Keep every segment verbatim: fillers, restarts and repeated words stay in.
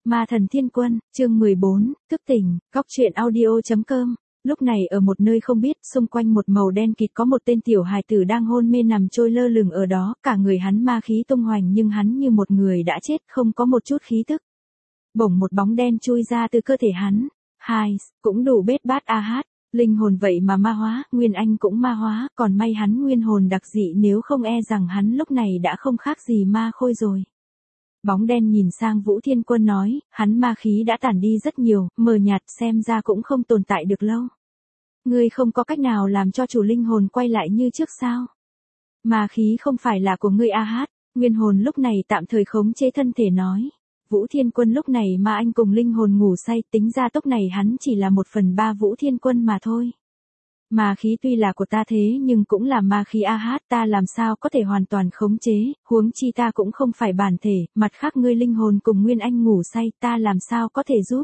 Ma thần thiên quân, chương mười bốn, thức tỉnh, góc truyện audio.com. Lúc này ở một nơi không biết, xung quanh một màu đen kịt có một tên tiểu hài tử đang hôn mê nằm trôi lơ lửng ở đó, cả người hắn ma khí tung hoành nhưng hắn như một người đã chết, không có một chút khí tức. Bỗng một bóng đen chui ra từ cơ thể hắn. Hai, cũng đủ bết bát a hát, linh hồn vậy mà ma hóa, Nguyên Anh cũng ma hóa, còn may hắn nguyên hồn đặc dị, nếu không e rằng hắn lúc này đã không khác gì ma khôi rồi. Bóng đen nhìn sang Vũ Thiên Quân nói, hắn ma khí đã tản đi rất nhiều, mờ nhạt, xem ra cũng không tồn tại được lâu. Ngươi không có cách nào làm cho chủ linh hồn quay lại như trước sao? Ma khí không phải là của ngươi a hát, nguyên hồn lúc này tạm thời khống chế thân thể nói. Vũ Thiên Quân lúc này ma anh cùng linh hồn ngủ say, tính ra tốc này hắn chỉ là một phần ba Vũ Thiên Quân mà thôi. Ma khí tuy là của ta thế nhưng cũng là ma khí a hát, ta làm sao có thể hoàn toàn khống chế, huống chi ta cũng không phải bản thể, mặt khác ngươi linh hồn cùng Nguyên Anh ngủ say, ta làm sao có thể giúp.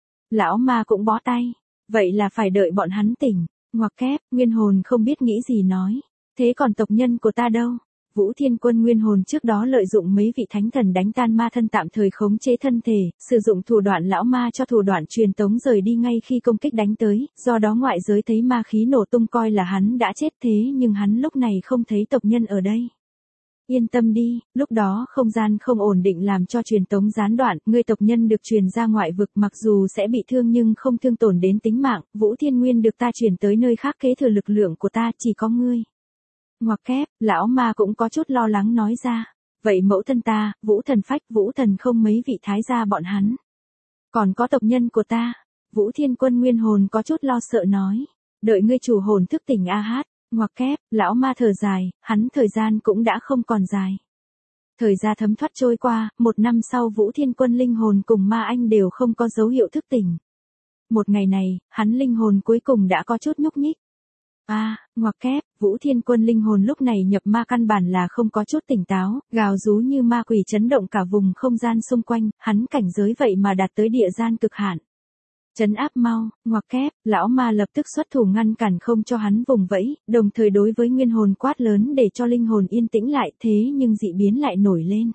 Lão ma cũng bó tay, vậy là phải đợi bọn hắn tỉnh, ngoặc kép, nguyên hồn không biết nghĩ gì nói, thế còn tộc nhân của ta đâu? Vũ Thiên Quân nguyên hồn trước đó lợi dụng mấy vị thánh thần đánh tan ma thân tạm thời khống chế thân thể, sử dụng thủ đoạn lão ma cho thủ đoạn truyền tống rời đi ngay khi công kích đánh tới, do đó ngoại giới thấy ma khí nổ tung coi là hắn đã chết, thế nhưng hắn lúc này không thấy tộc nhân ở đây. Yên tâm đi, lúc đó không gian không ổn định làm cho truyền tống gián đoạn, ngươi tộc nhân được truyền ra ngoại vực mặc dù sẽ bị thương nhưng không thương tổn đến tính mạng, Vũ Thiên Nguyên được ta chuyển tới nơi khác kế thừa lực lượng của ta, chỉ có ngươi. Ngoặc kép, lão ma cũng có chút lo lắng nói ra, vậy mẫu thân ta, Vũ Thần Phách, Vũ Thần không mấy vị thái gia bọn hắn. Còn có tộc nhân của ta, Vũ Thiên Quân nguyên hồn có chút lo sợ nói, đợi ngươi chủ hồn thức tỉnh a hát, ngoặc kép, lão ma thở dài, hắn thời gian cũng đã không còn dài. Thời gian thấm thoát trôi qua, một năm sau Vũ Thiên Quân linh hồn cùng ma anh đều không có dấu hiệu thức tỉnh. Một ngày này, hắn linh hồn cuối cùng đã có chút nhúc nhích. A, à, ngoặc kép, Vũ Thiên Quân linh hồn lúc này nhập ma căn bản là không có chút tỉnh táo, gào rú như ma quỷ chấn động cả vùng không gian xung quanh, hắn cảnh giới vậy mà đạt tới địa gian cực hạn. Trấn áp mau, ngoặc kép, lão ma lập tức xuất thủ ngăn cản không cho hắn vùng vẫy, đồng thời đối với nguyên hồn quát lớn để cho linh hồn yên tĩnh lại, thế nhưng dị biến lại nổi lên.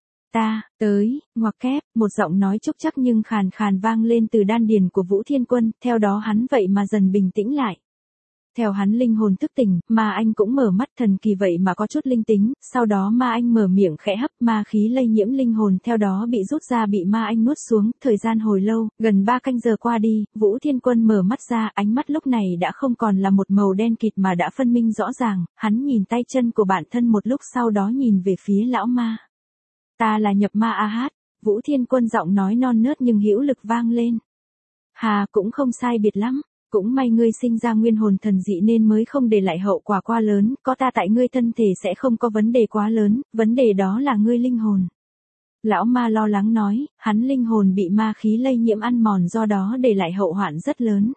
Ta, tới, ngoặc kép, một giọng nói trúc chắc nhưng khàn khàn vang lên từ đan điền của Vũ Thiên Quân, theo đó hắn vậy mà dần bình tĩnh lại. Theo hắn linh hồn thức tỉnh, ma anh cũng mở mắt thần kỳ vậy mà có chút linh tính, sau đó ma anh mở miệng khẽ hấp, ma khí lây nhiễm linh hồn theo đó bị rút ra bị ma anh nuốt xuống, thời gian hồi lâu, gần ba canh giờ qua đi, Vũ Thiên Quân mở mắt ra, ánh mắt lúc này đã không còn là một màu đen kịt mà đã phân minh rõ ràng, hắn nhìn tay chân của bản thân một lúc sau đó nhìn về phía lão ma. Ta là nhập ma a hát, Vũ Thiên Quân giọng nói non nớt nhưng hữu lực vang lên. Hà cũng không sai biệt lắm. Cũng may ngươi sinh ra nguyên hồn thần dị nên mới không để lại hậu quả quá lớn, có ta tại ngươi thân thể sẽ không có vấn đề quá lớn, vấn đề đó là ngươi linh hồn. Lão ma lo lắng nói, hắn linh hồn bị ma khí lây nhiễm ăn mòn do đó để lại hậu hoạn rất lớn.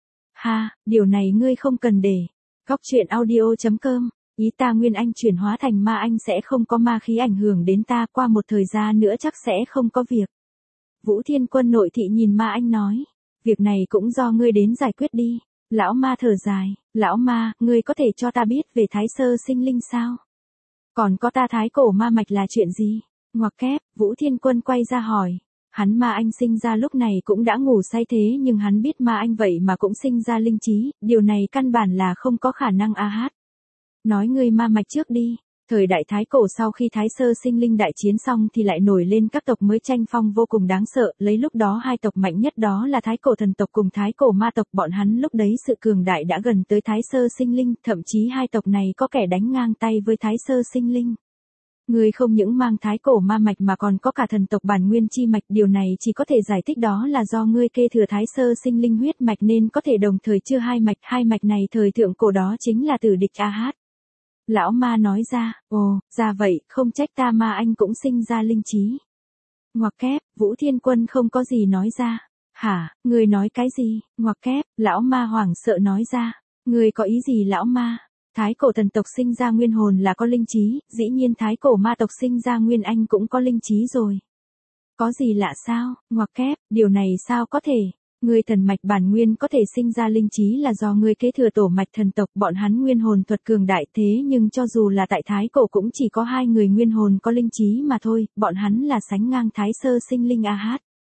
Ha, điều này ngươi không cần để. Góc truyện audio.com, ý ta Nguyên Anh chuyển hóa thành ma anh sẽ không có ma khí ảnh hưởng đến ta, qua một thời gian nữa chắc sẽ không có việc. Vũ Thiên Quân nội thị nhìn ma anh nói. Việc này cũng do ngươi đến giải quyết đi. Lão ma thở dài, lão ma, ngươi có thể cho ta biết về thái sơ sinh linh sao? Còn có ta thái cổ ma mạch là chuyện gì? Ngoặc kép, Vũ Thiên Quân quay ra hỏi. Hắn ma anh sinh ra lúc này cũng đã ngủ say thế nhưng hắn biết ma anh vậy mà cũng sinh ra linh trí, điều này căn bản là không có khả năng a hát. Nói ngươi ma mạch trước đi. Thời đại Thái Cổ sau khi Thái Sơ sinh linh đại chiến xong thì lại nổi lên các tộc mới tranh phong vô cùng đáng sợ, lấy lúc đó hai tộc mạnh nhất đó là Thái Cổ thần tộc cùng Thái Cổ ma tộc, bọn hắn lúc đấy sự cường đại đã gần tới Thái Sơ sinh linh, thậm chí hai tộc này có kẻ đánh ngang tay với Thái Sơ sinh linh. Người không những mang Thái Cổ ma mạch mà còn có cả thần tộc bản nguyên chi mạch, điều này chỉ có thể giải thích đó là do ngươi kế thừa Thái Sơ sinh linh huyết mạch nên có thể đồng thời chứa hai mạch, hai mạch này thời thượng cổ đó chính là tử địch a hát. Lão ma nói ra, ồ, ra vậy, không trách ta ma anh cũng sinh ra linh trí. Ngoặc kép, Vũ Thiên Quân không có gì nói ra. Hả, ngươi nói cái gì? Ngoặc kép, lão ma hoảng sợ nói ra. Ngươi có ý gì lão ma? Thái cổ thần tộc sinh ra nguyên hồn là có linh trí, dĩ nhiên thái cổ ma tộc sinh ra nguyên anh cũng có linh trí rồi. Có gì lạ sao? Ngoặc kép, điều này sao có thể? Ngươi thần mạch bản nguyên có thể sinh ra linh trí là do ngươi kế thừa tổ mạch thần tộc, bọn hắn nguyên hồn thuật cường đại thế nhưng cho dù là tại thái cổ cũng chỉ có hai người nguyên hồn có linh trí mà thôi, bọn hắn là sánh ngang thái sơ sinh linh a hát.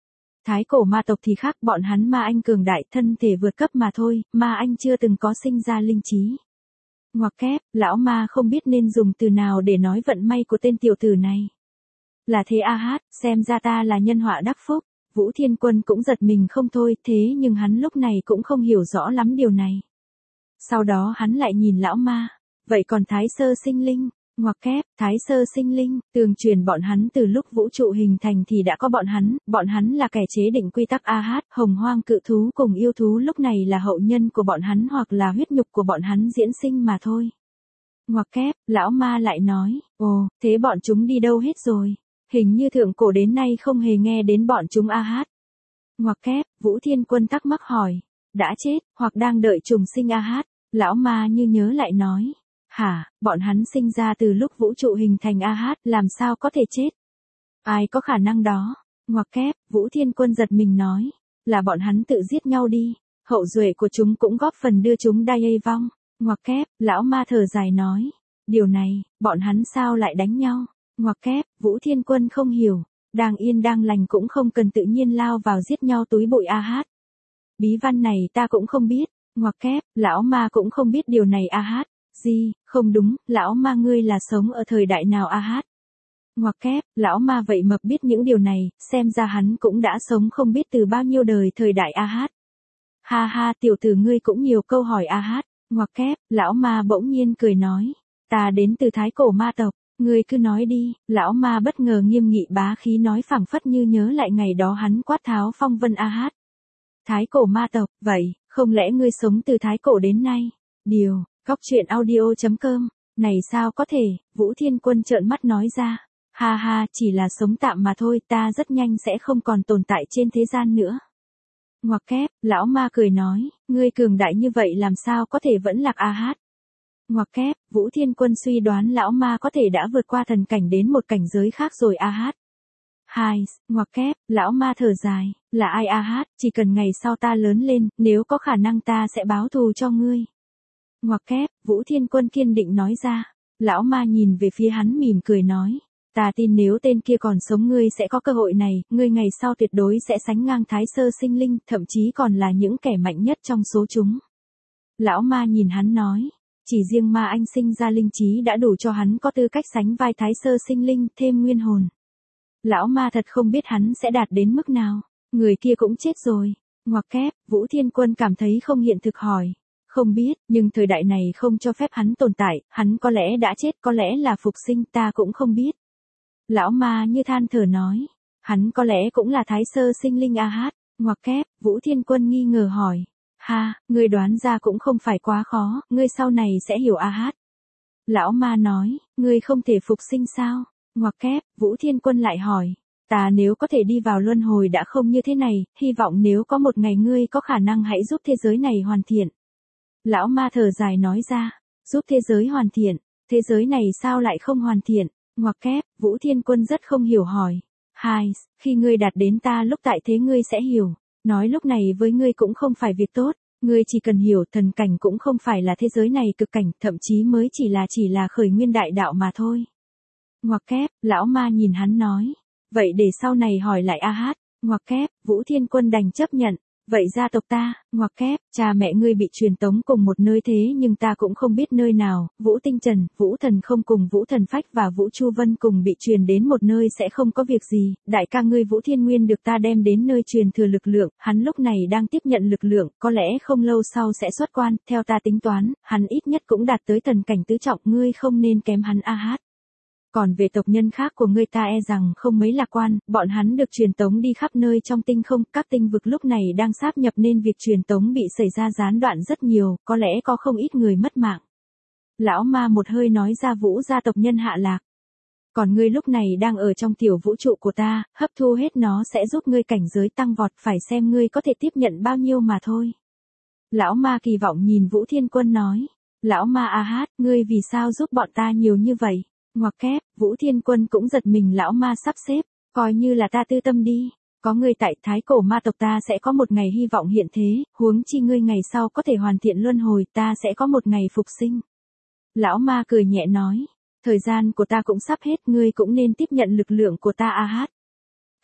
Thái cổ ma tộc thì khác, bọn hắn ma anh cường đại, thân thể vượt cấp mà thôi, ma anh chưa từng có sinh ra linh trí. Ngoặc kép, lão ma không biết nên dùng từ nào để nói vận may của tên tiểu tử này. Là thế a hát, xem ra ta là nhân họa đắc phúc. Vũ Thiên Quân cũng giật mình không thôi, thế nhưng hắn lúc này cũng không hiểu rõ lắm điều này. Sau đó hắn lại nhìn lão ma. Vậy còn Thái Sơ Sinh Linh? Ngoặc kép, Thái Sơ Sinh Linh, tường truyền bọn hắn từ lúc vũ trụ hình thành thì đã có bọn hắn, bọn hắn là kẻ chế định quy tắc a hát, hồng hoang cự thú cùng yêu thú lúc này là hậu nhân của bọn hắn hoặc là huyết nhục của bọn hắn diễn sinh mà thôi. Ngoặc kép, lão ma lại nói, ồ, thế bọn chúng đi đâu hết rồi? Hình như thượng cổ đến nay không hề nghe đến bọn chúng a hát. Ngoặc kép, Vũ Thiên Quân thắc mắc hỏi, đã chết, hoặc đang đợi trùng sinh a hát, lão ma như nhớ lại nói. Hả, bọn hắn sinh ra từ lúc vũ trụ hình thành a hát, làm sao có thể chết? Ai có khả năng đó? Ngoặc kép, Vũ Thiên Quân giật mình nói, là bọn hắn tự giết nhau đi, hậu duệ của chúng cũng góp phần đưa chúng đai vong. Ngoặc kép, lão ma thở dài nói, điều này, bọn hắn sao lại đánh nhau? Ngoặc kép, Vũ Thiên Quân không hiểu, đang yên đang lành cũng không cần tự nhiên lao vào giết nhau túi bụi a hát. Bí văn này ta cũng không biết. Ngoặc kép, lão ma cũng không biết điều này a hát. Gì, không đúng, lão ma ngươi là sống ở thời đại nào a hát? Ngoặc kép, lão ma vậy mập biết những điều này, xem ra hắn cũng đã sống không biết từ bao nhiêu đời thời đại a hát. Ha ha, tiểu tử ngươi cũng nhiều câu hỏi a hát. Ngoặc kép, lão ma bỗng nhiên cười nói, ta đến từ thái cổ ma tộc, ngươi cứ nói đi. Lão ma bất ngờ nghiêm nghị bá khí nói phảng phất như nhớ lại ngày đó hắn quát tháo phong vân a hát. Thái cổ ma tộc, vậy, không lẽ ngươi sống từ thái cổ đến nay? Điều, Góc truyện audio chấm com, này sao có thể? Vũ Thiên Quân trợn mắt nói ra, ha ha, chỉ là sống tạm mà thôi, ta rất nhanh sẽ không còn tồn tại trên thế gian nữa. Ngoặc kép, lão ma cười nói, ngươi cường đại như vậy làm sao có thể vẫn lạc a hát? Ngoặc kép, Vũ Thiên Quân suy đoán lão ma có thể đã vượt qua thần cảnh đến một cảnh giới khác rồi a hát. Hai, ngoặc kép, lão ma thở dài, là ai a hát, chỉ cần ngày sau ta lớn lên, nếu có khả năng ta sẽ báo thù cho ngươi. Ngoặc kép, Vũ Thiên Quân kiên định nói ra. Lão ma nhìn về phía hắn mỉm cười nói, ta tin nếu tên kia còn sống ngươi sẽ có cơ hội này, ngươi ngày sau tuyệt đối sẽ sánh ngang Thái Sơ Sinh Linh, thậm chí còn là những kẻ mạnh nhất trong số chúng. Lão ma nhìn hắn nói, chỉ riêng ma anh sinh ra linh trí đã đủ cho hắn có tư cách sánh vai Thái Sơ Sinh Linh, thêm nguyên hồn. Lão ma thật không biết hắn sẽ đạt đến mức nào, người kia cũng chết rồi. Ngoặc kép, Vũ Thiên Quân cảm thấy không hiện thực hỏi. Không biết, nhưng thời đại này không cho phép hắn tồn tại, hắn có lẽ đã chết, có lẽ là phục sinh, ta cũng không biết. Lão ma như than thở nói, hắn có lẽ cũng là Thái Sơ Sinh Linh a hát. Ngoặc kép, Vũ Thiên Quân nghi ngờ hỏi, ha, ngươi đoán ra cũng không phải quá khó, ngươi sau này sẽ hiểu a hát. Lão ma nói, ngươi không thể phục sinh sao? Ngoặc kép, Vũ Thiên Quân lại hỏi, ta nếu có thể đi vào luân hồi đã không như thế này, hy vọng nếu có một ngày ngươi có khả năng hãy giúp thế giới này hoàn thiện. Lão ma thở dài nói ra, giúp thế giới hoàn thiện, thế giới này sao lại không hoàn thiện? Ngoặc kép, Vũ Thiên Quân rất không hiểu hỏi. Hai, khi ngươi đạt đến ta lúc tại thế ngươi sẽ hiểu, nói lúc này với ngươi cũng không phải việc tốt, ngươi chỉ cần hiểu thần cảnh cũng không phải là thế giới này cực cảnh, thậm chí mới chỉ là chỉ là khởi nguyên đại đạo mà thôi. Ngoặc kép, lão ma nhìn hắn nói, vậy để sau này hỏi lại a hát. Ngoặc kép, Vũ Thiên Quân đành chấp nhận. Vậy gia tộc ta, ngoặc kép, cha mẹ ngươi bị truyền tống cùng một nơi thế nhưng ta cũng không biết nơi nào, Vũ Tinh Trần, Vũ Thần Không cùng Vũ Thần Phách và Vũ Chu Vân cùng bị truyền đến một nơi sẽ không có việc gì, đại ca ngươi Vũ Thiên Nguyên được ta đem đến nơi truyền thừa lực lượng, hắn lúc này đang tiếp nhận lực lượng, có lẽ không lâu sau sẽ xuất quan, theo ta tính toán, hắn ít nhất cũng đạt tới thần cảnh tứ trọng, ngươi không nên kém hắn a hát. Còn về tộc nhân khác của ngươi ta e rằng không mấy lạc quan, bọn hắn được truyền tống đi khắp nơi trong tinh không, các tinh vực lúc này đang sáp nhập nên việc truyền tống bị xảy ra gián đoạn rất nhiều, có lẽ có không ít người mất mạng. Lão ma một hơi nói ra Vũ gia tộc nhân hạ lạc. Còn ngươi lúc này đang ở trong tiểu vũ trụ của ta, hấp thu hết nó sẽ giúp ngươi cảnh giới tăng vọt, phải xem ngươi có thể tiếp nhận bao nhiêu mà thôi. Lão ma kỳ vọng nhìn Vũ Thiên Quân nói, lão ma a hát, ngươi vì sao giúp bọn ta nhiều như vậy? Ngoặc kép, Vũ Thiên Quân cũng giật mình lão ma sắp xếp, coi như là ta tư tâm đi, có ngươi tại thái cổ ma tộc ta sẽ có một ngày hy vọng hiện thế, huống chi ngươi ngày sau có thể hoàn thiện luân hồi ta sẽ có một ngày phục sinh. Lão ma cười nhẹ nói, thời gian của ta cũng sắp hết, ngươi cũng nên tiếp nhận lực lượng của ta a hát.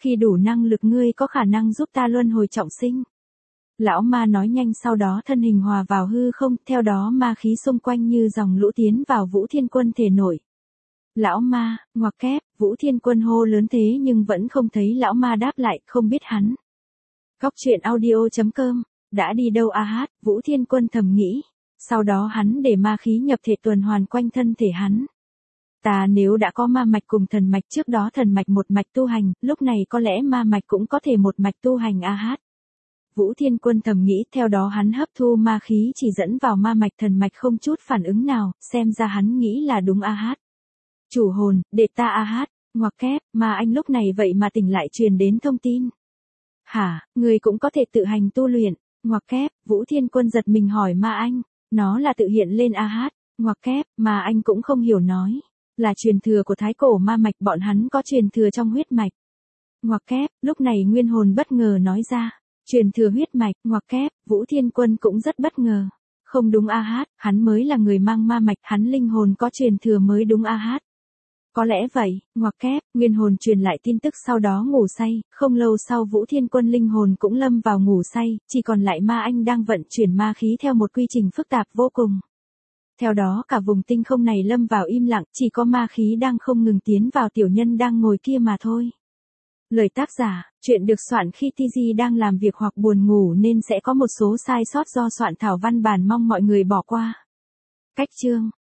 Khi đủ năng lực ngươi có khả năng giúp ta luân hồi trọng sinh. Lão ma nói nhanh, sau đó thân hình hòa vào hư không, theo đó ma khí xung quanh như dòng lũ tiến vào Vũ Thiên Quân thể nổi. Lão ma, ngoặc kép, Vũ Thiên Quân hô lớn thế nhưng vẫn không thấy lão ma đáp lại, không biết hắn. Góc truyện audio chấm com, đã đi đâu a hát, Vũ Thiên Quân thầm nghĩ. Sau đó hắn để ma khí nhập thể tuần hoàn quanh thân thể hắn. Ta nếu đã có ma mạch cùng thần mạch, trước đó thần mạch một mạch tu hành, lúc này có lẽ ma mạch cũng có thể một mạch tu hành a hát. Vũ Thiên Quân thầm nghĩ, theo đó hắn hấp thu ma khí chỉ dẫn vào ma mạch thần mạch không chút phản ứng nào, xem ra hắn nghĩ là đúng a hát. Chủ hồn, để ta a hát, ngoặc kép, mà anh lúc này vậy mà tỉnh lại truyền đến thông tin. Hả, người cũng có thể tự hành tu luyện, ngoặc kép, Vũ Thiên Quân giật mình hỏi ma anh, nó là tự hiện lên a hát, ngoặc kép, mà anh cũng không hiểu nói. Là truyền thừa của thái cổ ma mạch, bọn hắn có truyền thừa trong huyết mạch. Ngoặc kép, lúc này nguyên hồn bất ngờ nói ra. Truyền thừa huyết mạch, ngoặc kép, Vũ Thiên Quân cũng rất bất ngờ. Không đúng a hát, hắn mới là người mang ma mạch, hắn linh hồn có truyền thừa mới đúng a hát. Có lẽ vậy, ngoặc kép, nguyên hồn truyền lại tin tức sau đó ngủ say, không lâu sau Vũ Thiên Quân linh hồn cũng lâm vào ngủ say, chỉ còn lại ma anh đang vận chuyển ma khí theo một quy trình phức tạp vô cùng. Theo đó cả vùng tinh không này lâm vào im lặng, chỉ có ma khí đang không ngừng tiến vào tiểu nhân đang ngồi kia mà thôi. Lời tác giả, chuyện được soạn khi tê giê đang làm việc hoặc buồn ngủ nên sẽ có một số sai sót do soạn thảo văn bản, mong mọi người bỏ qua. Cách chương